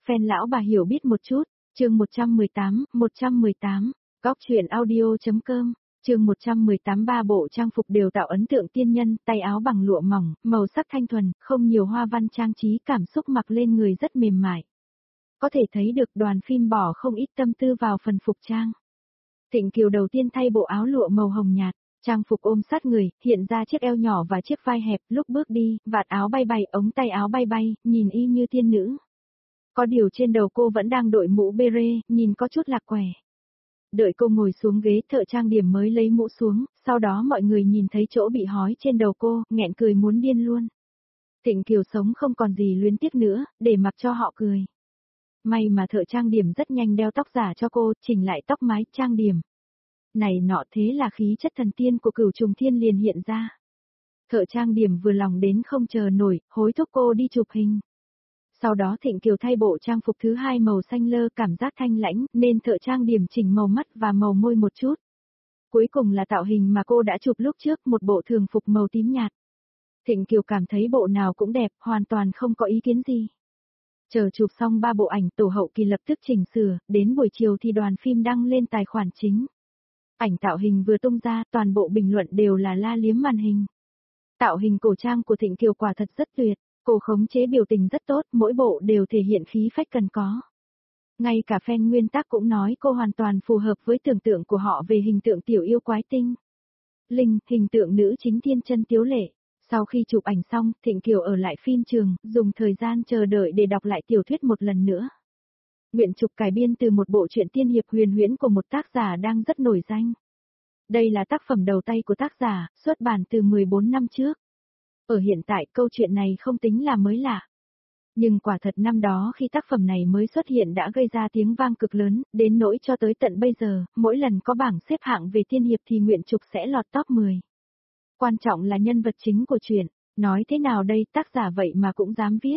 Fan lão bà hiểu biết một chút, chương 118, góc truyện audio.com, chương 118 ba bộ trang phục đều tạo ấn tượng tiên nhân, tay áo bằng lụa mỏng, màu sắc thanh thuần, không nhiều hoa văn trang trí cảm xúc mặc lên người rất mềm mại. Có thể thấy được đoàn phim bỏ không ít tâm tư vào phần phục trang. Thịnh Kiều đầu tiên thay bộ áo lụa màu hồng nhạt, trang phục ôm sát người, hiện ra chiếc eo nhỏ và chiếc vai hẹp, lúc bước đi, vạt áo bay bay, ống tay áo bay bay, nhìn y như tiên nữ. Có điều trên đầu cô vẫn đang đội mũ beret, nhìn có chút lạc quẻ. Đợi cô ngồi xuống ghế thợ trang điểm mới lấy mũ xuống, sau đó mọi người nhìn thấy chỗ bị hói trên đầu cô, nghẹn cười muốn điên luôn. Thịnh Kiều sống không còn gì luyến tiếc nữa, để mặc cho họ cười. May mà thợ trang điểm rất nhanh đeo tóc giả cho cô, chỉnh lại tóc mái, trang điểm. Này nọ thế là khí chất thần tiên của Cửu Trùng Thiên liền hiện ra. Thợ trang điểm vừa lòng đến không chờ nổi, hối thúc cô đi chụp hình. Sau đó Thịnh Kiều thay bộ trang phục thứ hai màu xanh lơ cảm giác thanh lãnh, nên thợ trang điểm chỉnh màu mắt và màu môi một chút. Cuối cùng là tạo hình mà cô đã chụp lúc trước, một bộ thường phục màu tím nhạt. Thịnh Kiều cảm thấy bộ nào cũng đẹp, hoàn toàn không có ý kiến gì. Chờ chụp xong 3 bộ ảnh, tổ hậu kỳ lập tức chỉnh sửa, đến buổi chiều thì đoàn phim đăng lên tài khoản chính. Ảnh tạo hình vừa tung ra, toàn bộ bình luận đều là la liếm màn hình. Tạo hình cổ trang của Thịnh Kiều quả thật rất tuyệt, cô khống chế biểu tình rất tốt, mỗi bộ đều thể hiện khí phách cần có. Ngay cả fan nguyên tác cũng nói cô hoàn toàn phù hợp với tưởng tượng của họ về hình tượng tiểu yêu quái tinh. Linh, hình tượng nữ chính thiên chân tiếu lệ. Sau khi chụp ảnh xong, Thịnh Kiều ở lại phim trường, dùng thời gian chờ đợi để đọc lại tiểu thuyết một lần nữa. Nguyện trục cải biên từ một bộ truyện tiên hiệp huyền huyễn của một tác giả đang rất nổi danh. Đây là tác phẩm đầu tay của tác giả, xuất bản từ 14 năm trước. Ở hiện tại câu chuyện này không tính là mới lạ. Nhưng quả thật năm đó khi tác phẩm này mới xuất hiện đã gây ra tiếng vang cực lớn, đến nỗi cho tới tận bây giờ, mỗi lần có bảng xếp hạng về tiên hiệp thì Nguyện trục sẽ lọt top 10. Quan trọng là nhân vật chính của truyện, nói thế nào đây, tác giả vậy mà cũng dám viết.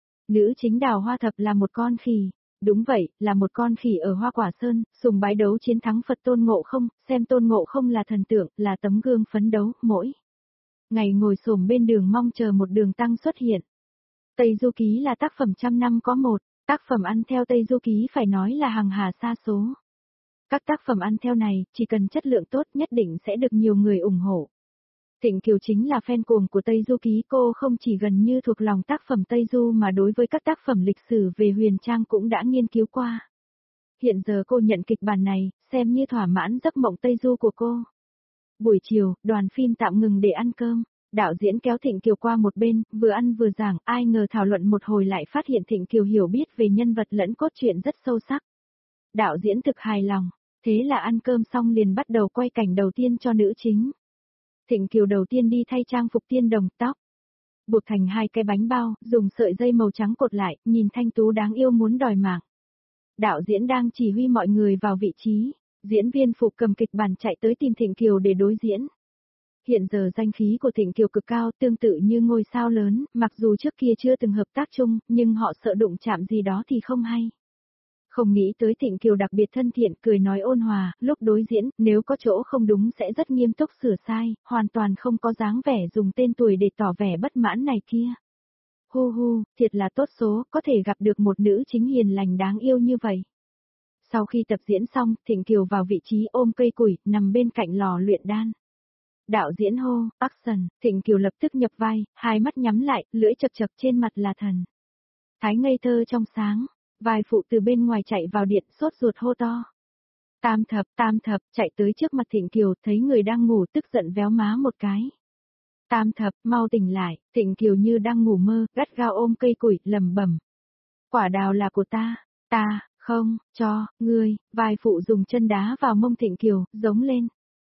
Nữ chính Đào Hoa Thập là một con khỉ. Đúng vậy, là một con khỉ ở Hoa Quả Sơn, sùng bái đấu chiến thắng Phật Tôn Ngộ Không, xem Tôn Ngộ Không là thần tượng, là tấm gương phấn đấu, mỗi ngày ngồi xổm bên đường mong chờ một đường tăng xuất hiện. Tây Du Ký là tác phẩm trăm năm có một, tác phẩm ăn theo Tây Du Ký phải nói là hàng hà sa số. Các tác phẩm ăn theo này, chỉ cần chất lượng tốt nhất định sẽ được nhiều người ủng hộ. Thịnh Kiều chính là fan cuồng của Tây Du Ký, cô không chỉ gần như thuộc lòng tác phẩm Tây Du mà đối với các tác phẩm lịch sử về huyền trang cũng đã nghiên cứu qua. Hiện giờ cô nhận kịch bản này, xem như thỏa mãn giấc mộng Tây Du của cô. Buổi chiều, đoàn phim tạm ngừng để ăn cơm. Đạo diễn kéo Thịnh Kiều qua một bên, vừa ăn vừa giảng, ai ngờ thảo luận một hồi lại phát hiện Thịnh Kiều hiểu biết về nhân vật lẫn cốt truyện rất sâu sắc. Đạo diễn thực hài lòng, thế là ăn cơm xong liền bắt đầu quay cảnh đầu tiên cho nữ chính. Thịnh Kiều đầu tiên đi thay trang phục tiên đồng, tóc buộc thành 2 cái bánh bao, dùng sợi dây màu trắng cột lại, nhìn thanh tú đáng yêu muốn đòi mạng. Đạo diễn đang chỉ huy mọi người vào vị trí, diễn viên phụ cầm kịch bản chạy tới tìm Thịnh Kiều để đối diễn. Hiện giờ danh khí của Thịnh Kiều cực cao, tương tự như ngôi sao lớn, mặc dù trước kia chưa từng hợp tác chung, nhưng họ sợ đụng chạm gì đó thì không hay. Không nghĩ tới Thịnh Kiều đặc biệt thân thiện, cười nói ôn hòa, lúc đối diễn, nếu có chỗ không đúng sẽ rất nghiêm túc sửa sai, hoàn toàn không có dáng vẻ dùng tên tuổi để tỏ vẻ bất mãn này kia. Hu hu, thiệt là tốt số, có thể gặp được một nữ chính hiền lành đáng yêu như vậy. Sau khi tập diễn xong, Thịnh Kiều vào vị trí ôm cây củi, nằm bên cạnh lò luyện đan. Đạo diễn hô, action, Thịnh Kiều lập tức nhập vai, hai mắt nhắm lại, lưỡi chập chập trên mặt là thần thái ngây thơ trong sáng. Vai phụ từ bên ngoài chạy vào điện, sốt ruột hô to. Tam thập, chạy tới trước mặt Thịnh Kiều, thấy người đang ngủ tức giận véo má một cái. Tam thập, mau tỉnh lại, Thịnh Kiều như đang ngủ mơ, gắt gao ôm cây củi, lẩm bẩm. Quả đào là của ta không, cho, ngươi, vai phụ dùng chân đá vào mông Thịnh Kiều, giống lên.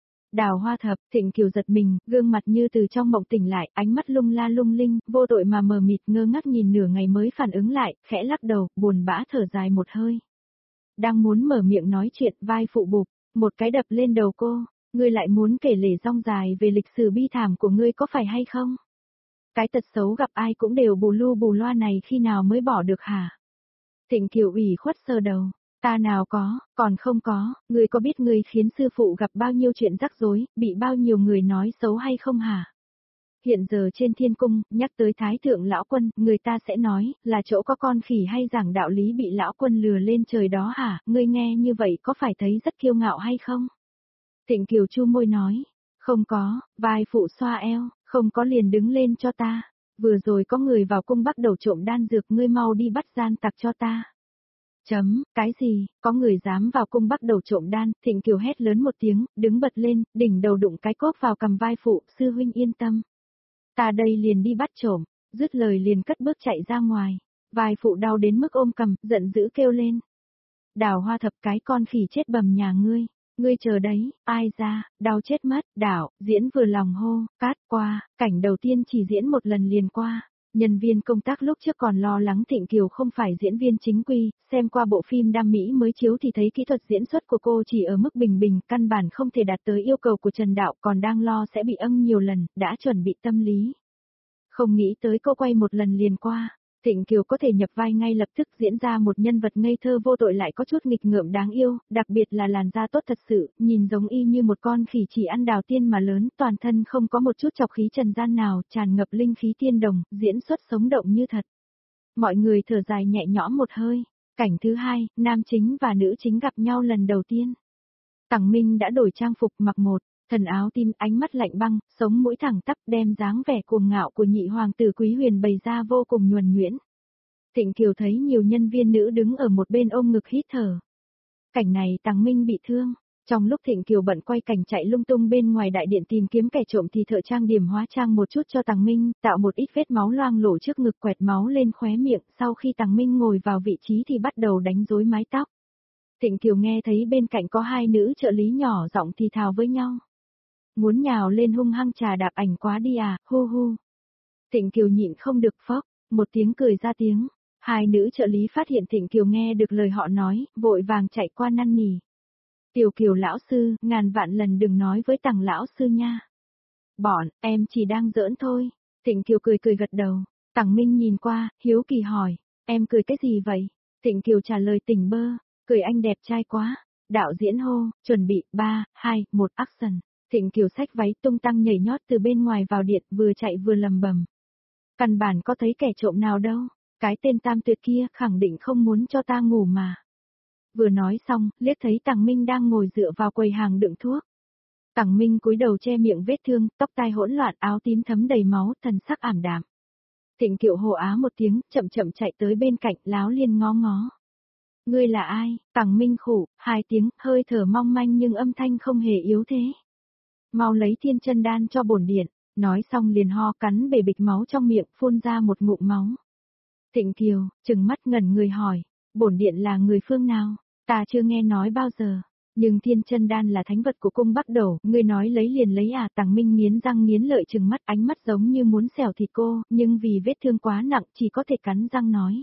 Đào Hoa Thập, Thịnh Kiều giật mình, gương mặt như từ trong mộng tỉnh lại, ánh mắt lung la lung linh, vô tội mà mờ mịt ngơ ngác nhìn nửa ngày mới phản ứng lại, khẽ lắc đầu, buồn bã thở dài một hơi. Đang muốn mở miệng nói chuyện, vai phụ bụp, một cái đập lên đầu cô, ngươi lại muốn kể lể rong dài về lịch sử bi thảm của ngươi có phải hay không? Cái tật xấu gặp ai cũng đều bù lu bù loa này khi nào mới bỏ được hả? Thịnh Kiều ủy khuất sờ đầu. Ta nào có, còn không có, ngươi có biết ngươi khiến sư phụ gặp bao nhiêu chuyện rắc rối, bị bao nhiêu người nói xấu hay không hả? Hiện giờ trên thiên cung, nhắc tới Thái Thượng Lão Quân, người ta sẽ nói, là chỗ có con khỉ hay giảng đạo lý bị Lão Quân lừa lên trời đó hả, ngươi nghe như vậy có phải thấy rất kiêu ngạo hay không? Thịnh Kiều chu môi nói, không có, vai phụ xoa eo, không có liền đứng lên cho ta. Vừa rồi có người vào cung bắt đầu trộm đan dược, ngươi mau đi bắt gian tặc cho ta. Cái gì, có người dám vào cung bắt đầu trộm đan, Thịnh Kiều hét lớn một tiếng, đứng bật lên, đỉnh đầu đụng cái cốc vào cầm vai phụ, sư huynh yên tâm. Ta đây liền đi bắt trộm, dứt lời liền cất bước chạy ra ngoài. Vai phụ đau đến mức ôm cầm, giận dữ kêu lên. Đào Hoa Thập, cái con khỉ chết bầm nhà ngươi chờ đấy, ai ra, đau chết mất, đảo, diễn vừa lòng hô, cát qua, cảnh đầu tiên chỉ diễn một lần liền qua. Nhân viên công tác lúc trước còn lo lắng Thịnh Kiều không phải diễn viên chính quy, xem qua bộ phim Đam Mỹ mới chiếu thì thấy kỹ thuật diễn xuất của cô chỉ ở mức bình bình, căn bản không thể đạt tới yêu cầu của Trần Đạo, còn đang lo sẽ bị âng nhiều lần, đã chuẩn bị tâm lý. Không nghĩ tới cô quay một lần liền qua. Thịnh Kiều có thể nhập vai ngay lập tức diễn ra một nhân vật ngây thơ vô tội lại có chút nghịch ngợm đáng yêu, đặc biệt là làn da tốt thật sự, nhìn giống y như một con khỉ chỉ ăn đào tiên mà lớn, toàn thân không có một chút chọc khí trần gian nào, tràn ngập linh khí tiên đồng, diễn xuất sống động như thật. Mọi người thở dài nhẹ nhõm một hơi. Cảnh thứ hai, nam chính và nữ chính gặp nhau lần đầu tiên. Tằng Minh đã đổi trang phục mặc một thần áo tim, ánh mắt lạnh băng, sống mũi thẳng tắp, đem dáng vẻ cuồng ngạo của nhị hoàng tử Quý Huyền bày ra vô cùng nhuần nhuyễn. Thịnh Kiều thấy nhiều nhân viên nữ đứng ở một bên ôm ngực hít thở. Cảnh này Tằng Minh bị thương. Trong lúc Thịnh Kiều bận quay cảnh chạy lung tung bên ngoài đại điện tìm kiếm kẻ trộm thì thợ trang điểm hóa trang một chút cho Tằng Minh, tạo một ít vết máu loang lổ trước ngực, quẹt máu lên khóe miệng, sau khi Tằng Minh ngồi vào vị trí thì bắt đầu đánh rối mái tóc. Thịnh Kiều nghe thấy bên cạnh có hai nữ trợ lý nhỏ giọng thì thào với nhau. Muốn nhào lên hung hăng trà đạp ảnh quá đi à, hu hu. Thịnh Kiều nhịn không được phốc, một tiếng cười ra tiếng. Hai nữ trợ lý phát hiện Thịnh Kiều nghe được lời họ nói, vội vàng chạy qua năn nỉ. Tiểu Kiều lão sư, ngàn vạn lần đừng nói với Tằng lão sư nha. Em chỉ đang giỡn thôi. Thịnh Kiều cười cười gật đầu. Tằng Minh nhìn qua, hiếu kỳ hỏi, em cười cái gì vậy? Thịnh Kiều trả lời tỉnh bơ, cười anh đẹp trai quá. Đạo diễn hô, chuẩn bị, 3, 2, 1 action. Thịnh Kiều xách váy tung tăng nhảy nhót từ bên ngoài vào điện, vừa chạy vừa lầm bầm. Căn bản có thấy kẻ trộm nào đâu, cái tên Tam Tuyệt kia khẳng định không muốn cho ta ngủ mà. Vừa nói xong, liếc thấy Tằng Minh đang ngồi dựa vào quầy hàng đựng thuốc. Tằng Minh cúi đầu che miệng vết thương, tóc tai hỗn loạn, áo tím thấm đầy máu, thần sắc ảm đạm. Thịnh Kiều hô á một tiếng, chậm chậm chạy tới bên cạnh, láo liên ngó ngó. Ngươi là ai? Tằng Minh khủ, 2 tiếng, hơi thở mong manh nhưng âm thanh không hề yếu thế. Mau lấy thiên chân đan cho bổn điện, nói xong liền ho cắn bể bịch máu trong miệng, phun ra một ngụm máu. Thịnh Kiều, trừng mắt ngẩn người hỏi, bổn điện là người phương nào? Ta chưa nghe nói bao giờ. Nhưng thiên chân đan là thánh vật của cung Bắc Đẩu, ngươi nói lấy liền lấy à? Tằng Minh nghiến răng nghiến lợi trừng mắt, ánh mắt giống như muốn xẻo thịt cô, nhưng vì vết thương quá nặng chỉ có thể cắn răng nói.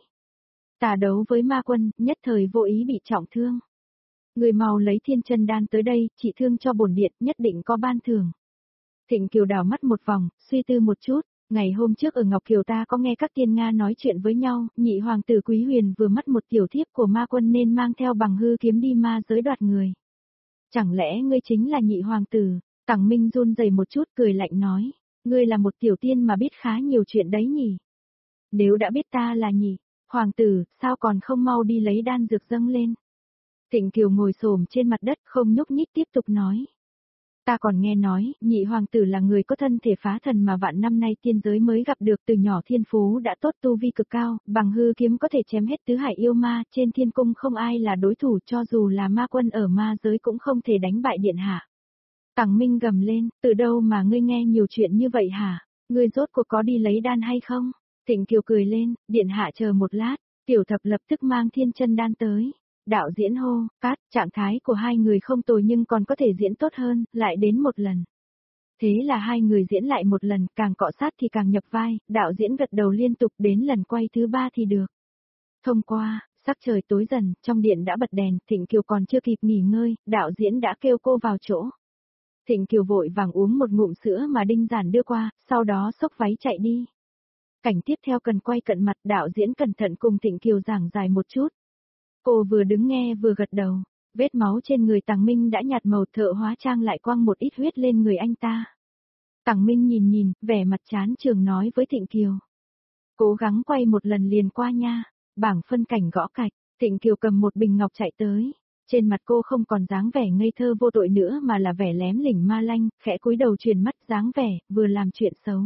Ta đấu với ma quân, nhất thời vô ý bị trọng thương. Người mau lấy thiên chân đan tới đây, trị thương cho bổn điện, nhất định có ban thưởng. Thịnh Kiều đảo mắt một vòng, suy tư một chút. Ngày hôm trước ở Ngọc Kiều ta có nghe các tiên Nga nói chuyện với nhau, nhị hoàng tử Quý Huyền vừa mất một tiểu thiếp của ma quân nên mang theo bằng hư kiếm đi ma giới đoạt người. Chẳng lẽ ngươi chính là nhị hoàng tử? Tằng Minh run rẩy một chút cười lạnh nói, ngươi là một tiểu tiên mà biết khá nhiều chuyện đấy nhỉ? Nếu đã biết ta là nhị hoàng tử, sao còn không mau đi lấy đan dược dâng lên? Thịnh Kiều ngồi xổm trên mặt đất không nhúc nhích tiếp tục nói. Ta còn nghe nói, nhị hoàng tử là người có thân thể phá thần mà vạn năm nay tiên giới mới gặp được, từ nhỏ thiên phú đã tốt, tu vi cực cao, bằng hư kiếm có thể chém hết tứ hải yêu ma, trên thiên cung không ai là đối thủ, cho dù là ma quân ở ma giới cũng không thể đánh bại điện hạ. Tằng Minh gầm lên, từ đâu mà ngươi nghe nhiều chuyện như vậy hả? Ngươi rốt cuộc có đi lấy đan hay không? Thịnh Kiều cười lên, điện hạ chờ một lát, tiểu thập lập tức mang thiên chân đan tới. Đạo diễn hô, cát, trạng thái của hai người không tồi nhưng còn có thể diễn tốt hơn, lại đến một lần. Thế là hai người diễn lại một lần, càng cọ sát thì càng nhập vai, đạo diễn gật đầu liên tục, đến lần quay thứ 3 thì được. Thông qua, sắc trời tối dần, trong điện đã bật đèn, Thịnh Kiều còn chưa kịp nghỉ ngơi, đạo diễn đã kêu cô vào chỗ. Thịnh Kiều vội vàng uống một ngụm sữa mà Đinh Giản đưa qua, sau đó xốc váy chạy đi. Cảnh tiếp theo cần quay cận mặt, đạo diễn cẩn thận cùng Thịnh Kiều giảng giải một chút. Cô vừa đứng nghe vừa gật đầu, vết máu trên người Tằng Minh đã nhạt màu, thợ hóa trang lại quăng một ít huyết lên người anh ta. Tằng Minh nhìn nhìn, vẻ mặt chán trường nói với Thịnh Kiều. Cố gắng quay một lần liền qua nha. Bảng phân cảnh gõ cạch, Thịnh Kiều cầm một bình ngọc chạy tới. Trên mặt cô không còn dáng vẻ ngây thơ vô tội nữa mà là vẻ lém lỉnh ma lanh, khẽ cúi đầu truyền mắt dáng vẻ, vừa làm chuyện xấu.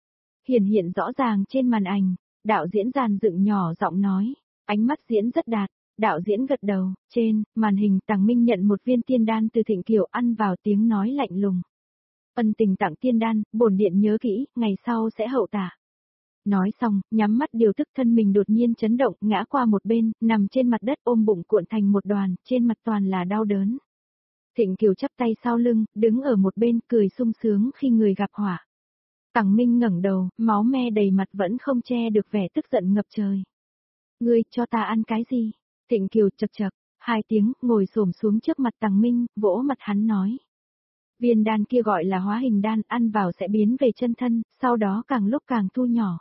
Hiện rõ ràng trên màn ảnh, đạo diễn dàn dựng nhỏ giọng nói, ánh mắt diễn rất đạt. Đạo diễn gật đầu, trên màn hình Tằng Minh nhận một viên tiên đan từ Thịnh Kiều ăn vào tiếng nói lạnh lùng. Ân tình tặng tiên đan, bổn điện nhớ kỹ, ngày sau sẽ hậu tạ. Nói xong, nhắm mắt điều tức thân mình đột nhiên chấn động, ngã qua một bên, nằm trên mặt đất ôm bụng cuộn thành một đoàn, trên mặt toàn là đau đớn. Thịnh Kiều chắp tay sau lưng, đứng ở một bên cười sung sướng khi người gặp họa. Tằng Minh ngẩng đầu, máu me đầy mặt vẫn không che được vẻ tức giận ngập trời. Ngươi cho ta ăn cái gì? Thịnh Kiều chậc chậc, hai tiếng, ngồi xổm xuống trước mặt Tằng Minh, vỗ mặt hắn nói. Viên đan kia gọi là hóa hình đan, ăn vào sẽ biến về chân thân, sau đó càng lúc càng thu nhỏ.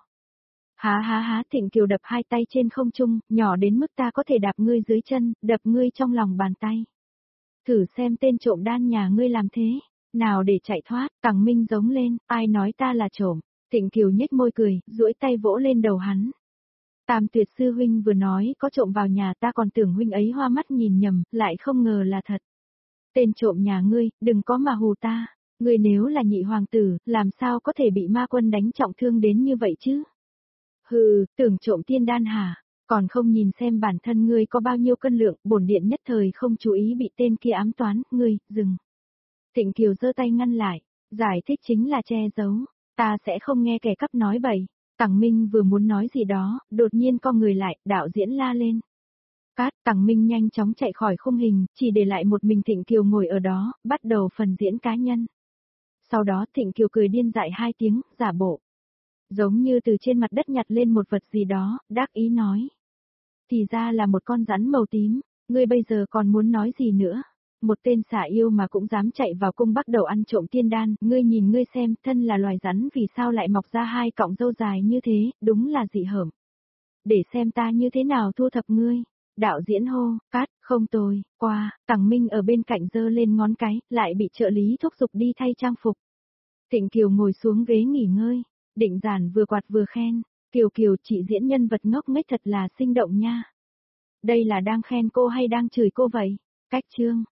Há, Thịnh Kiều đập hai tay trên không trung, nhỏ đến mức ta có thể đạp ngươi dưới chân, đập ngươi trong lòng bàn tay. Thử xem tên trộm đan nhà ngươi làm thế, nào để chạy thoát, Tằng Minh giống lên, ai nói ta là trộm, Thịnh Kiều nhếch môi cười, duỗi tay vỗ lên đầu hắn. Tam Tuyệt sư huynh vừa nói có trộm vào nhà, ta còn tưởng huynh ấy hoa mắt nhìn nhầm, lại không ngờ là thật. Tên trộm nhà ngươi, đừng có mà hù ta, ngươi nếu là nhị hoàng tử, làm sao có thể bị ma quân đánh trọng thương đến như vậy chứ? Hừ, tưởng trộm tiên đan hả? Còn không nhìn xem bản thân ngươi có bao nhiêu cân lượng, bổn điện nhất thời không chú ý bị tên kia ám toán, ngươi, dừng. Thịnh Kiều giơ tay ngăn lại, giải thích chính là che giấu, ta sẽ không nghe kẻ cắp nói bậy. Tằng Minh vừa muốn nói gì đó, đột nhiên co người lại, đạo diễn la lên. Cát, Tằng Minh nhanh chóng chạy khỏi khung hình, chỉ để lại một mình Thịnh Kiều ngồi ở đó, bắt đầu phần diễn cá nhân. Sau đó Thịnh Kiều cười điên dại hai tiếng, giả bộ. Giống như từ trên mặt đất nhặt lên một vật gì đó, đắc ý nói. Thì ra là một con rắn màu tím, ngươi bây giờ còn muốn nói gì nữa? Một tên xả yêu mà cũng dám chạy vào cung bắt đầu ăn trộm tiên đan, ngươi nhìn ngươi xem, thân là loài rắn vì sao lại mọc ra hai cọng râu dài như thế, đúng là dị hợm. Để xem ta như thế nào thu thập ngươi. Đạo diễn hô, cát, không tồi, qua, Tằng Minh ở bên cạnh giơ lên ngón cái, lại bị trợ lý thúc giục đi thay trang phục. Thịnh Kiều ngồi xuống ghế nghỉ ngơi, Định Giản vừa quạt vừa khen, Kiều Kiều chị diễn nhân vật ngốc nghếch thật là sinh động nha. Đây là đang khen cô hay đang chửi cô vậy? Cách chương.